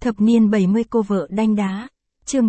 Thập niên 70 cô vợ đanh đá. Chương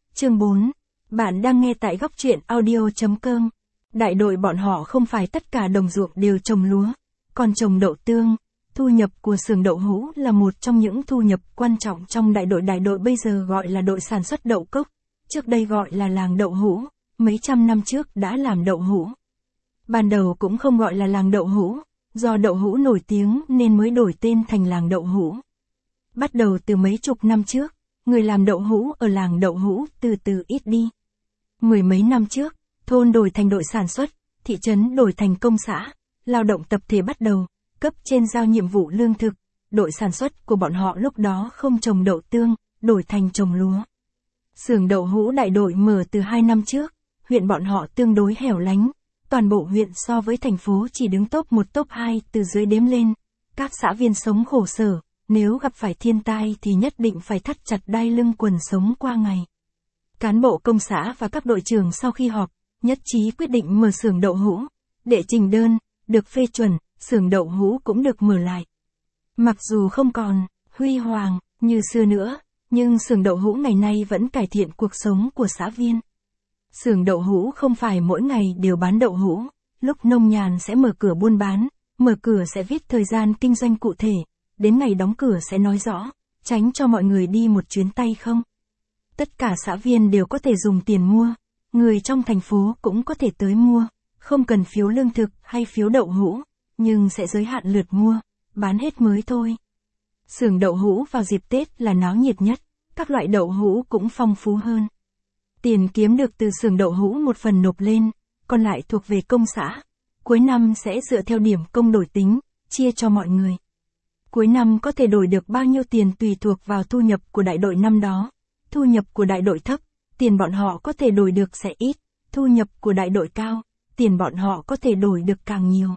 4. Bạn đang nghe tại góc truyện audio.com. Đại đội bọn họ không phải tất cả đồng ruộng đều trồng lúa, còn trồng đậu tương. Thu nhập của xưởng đậu hũ là một trong những thu nhập quan trọng trong đại đội. Đại đội bây giờ gọi là đội sản xuất đậu cốc, trước đây gọi là làng đậu hũ, mấy trăm năm trước đã làm đậu hũ. Ban đầu cũng không gọi là làng đậu hũ, do đậu hũ nổi tiếng nên mới đổi tên thành làng đậu hũ. Bắt đầu từ mấy chục năm trước, người làm đậu hũ ở làng đậu hũ từ từ ít đi. Mười mấy năm trước, thôn đổi thành đội sản xuất, thị trấn đổi thành công xã, lao động tập thể bắt đầu, cấp trên giao nhiệm vụ lương thực, đội sản xuất của bọn họ lúc đó không trồng đậu tương, đổi thành trồng lúa. Xưởng đậu hũ đại đội mở từ 2 năm trước, huyện bọn họ tương đối hẻo lánh, toàn bộ huyện so với thành phố chỉ đứng top 1 top 2 từ dưới đếm lên, các xã viên sống khổ sở, nếu gặp phải thiên tai thì nhất định phải thắt chặt đai lưng quần sống qua ngày. Cán bộ công xã và các đội trưởng sau khi họp, nhất trí quyết định mở xưởng đậu hũ, đệ trình đơn, được phê chuẩn, xưởng đậu hũ cũng được mở lại. Mặc dù không còn huy hoàng như xưa nữa, nhưng xưởng đậu hũ ngày nay vẫn cải thiện cuộc sống của xã viên. Xưởng đậu hũ không phải mỗi ngày đều bán đậu hũ, lúc nông nhàn sẽ mở cửa buôn bán, mở cửa sẽ viết thời gian kinh doanh cụ thể, đến ngày đóng cửa sẽ nói rõ, tránh cho mọi người đi một chuyến tay không. Tất cả xã viên đều có thể dùng tiền mua, người trong thành phố cũng có thể tới mua, không cần phiếu lương thực hay phiếu đậu hũ, nhưng sẽ giới hạn lượt mua, bán hết mới thôi. Xưởng đậu hũ vào dịp Tết là náo nhiệt nhất, các loại đậu hũ cũng phong phú hơn. Tiền kiếm được từ xưởng đậu hũ một phần nộp lên, còn lại thuộc về công xã. Cuối năm sẽ dựa theo điểm công đổi tính, chia cho mọi người. Cuối năm có thể đổi được bao nhiêu tiền tùy thuộc vào thu nhập của đại đội năm đó. Thu nhập của đại đội thấp, tiền bọn họ có thể đổi được sẽ ít. Thu nhập của đại đội cao, tiền bọn họ có thể đổi được càng nhiều.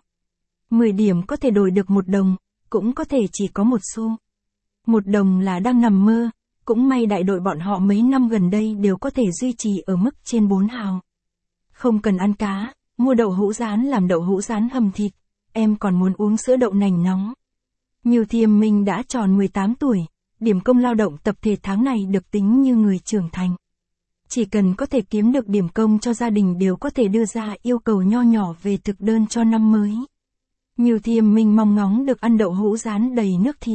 10 điểm có thể đổi được 1 đồng, cũng có thể chỉ có 1 xu. 1 đồng là đang nằm mơ, cũng may đại đội bọn họ mấy năm gần đây đều có thể duy trì ở mức trên 4 hào. Không cần ăn cá, mua đậu hũ rán làm đậu hũ rán hầm thịt, em còn muốn uống sữa đậu nành nóng. Miêu Thiêm Minh đã tròn 18 tuổi, điểm công lao động tập thể tháng này được tính như người trưởng thành. Chỉ cần có thể kiếm được điểm công cho gia đình đều có thể đưa ra yêu cầu nho nhỏ về thực đơn cho năm mới. Miêu Thiêm Minh mong ngóng được ăn đậu hũ rán đầy nước thịt.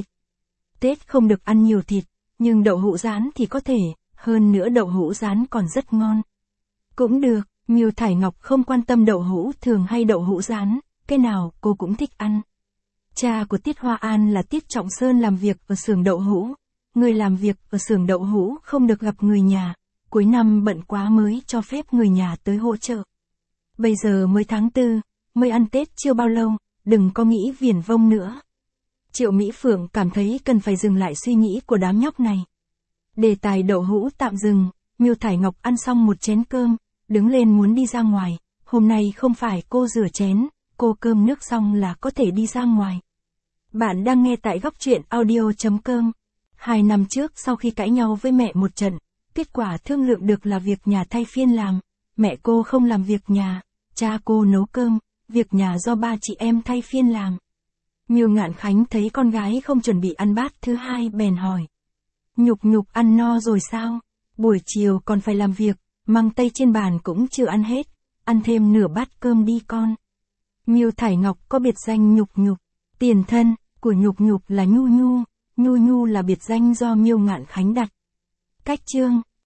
Tết không được ăn nhiều thịt, nhưng đậu hũ rán thì có thể, hơn nữa đậu hũ rán còn rất ngon. Cũng được, Miêu Thải Ngọc không quan tâm đậu hũ thường hay đậu hũ rán, cái nào cô cũng thích ăn. Cha của Tiết Hoa An là Tiết Trọng Sơn làm việc ở xưởng đậu hũ. Người làm việc ở xưởng đậu hũ không được gặp người nhà, cuối năm bận quá mới cho phép người nhà tới hỗ trợ. Bây giờ mới tháng 4, mới ăn Tết chưa bao lâu, đừng có nghĩ viển vông nữa. Triệu Mỹ Phượng cảm thấy cần phải dừng lại suy nghĩ của đám nhóc này. Đề tài đậu hũ tạm dừng, Miêu Thải Ngọc ăn xong một chén cơm, đứng lên muốn đi ra ngoài. Hôm nay không phải cô rửa chén, cô cơm nước xong là có thể đi ra ngoài. Bạn đang nghe tại góc truyện audio.com. 2 năm trước sau khi cãi nhau với mẹ một trận, kết quả thương lượng được là việc nhà thay phiên làm. Mẹ cô không làm việc nhà, cha cô nấu cơm, việc nhà do 3 chị em thay phiên làm. Miêu Ngạn Khánh thấy con gái không chuẩn bị ăn bát thứ 2 bèn hỏi. Nhục ăn no rồi sao? Buổi chiều còn phải làm việc, măng tây trên bàn cũng chưa ăn hết, ăn thêm nửa bát cơm đi con. Miêu Thải Ngọc có biệt danh Nhục, tiền thân của Nhục là Nhu là biệt danh do Miêu Ngạn Khánh đặt. Cách chương